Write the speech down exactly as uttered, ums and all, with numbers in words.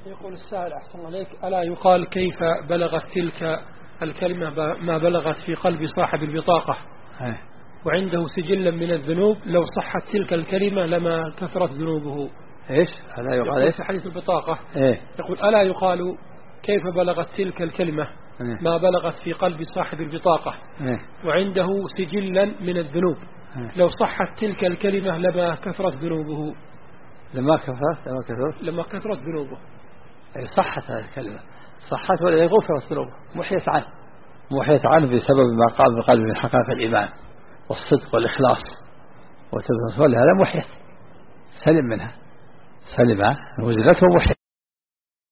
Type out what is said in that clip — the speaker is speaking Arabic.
يقول السائل أحسن عليك: ألا يقال كيف بلغت تلك الكلمة ما بلغت في قلب صاحب البطاقة ايه وعنده سجلا من الذنوب، لو صحت تلك الكلمة لما كثرت ذنوبه؟ ايش ألا يقال ايش في حديث البطاقة ايه يقول: ألا يقال كيف بلغت تلك الكلمة إيه؟ ما بلغت في قلب صاحب البطاقة إيه؟ وعنده سجلا من الذنوب، إيه؟ لو صحت تلك الكلمة لما كثرت ذنوبه؟ لما كثرت لما كثرت لما كثرت ذنوبه. أي صحت هذه الكلمة، صحت ولا غفرت ذنوبه، محيت عنه محيت عنه بسبب ما قام بقلبه من حقائق الإيمان والصدق والإخلاص وتبذل، هذا محيت سلم منها، سلم نزلته محيت.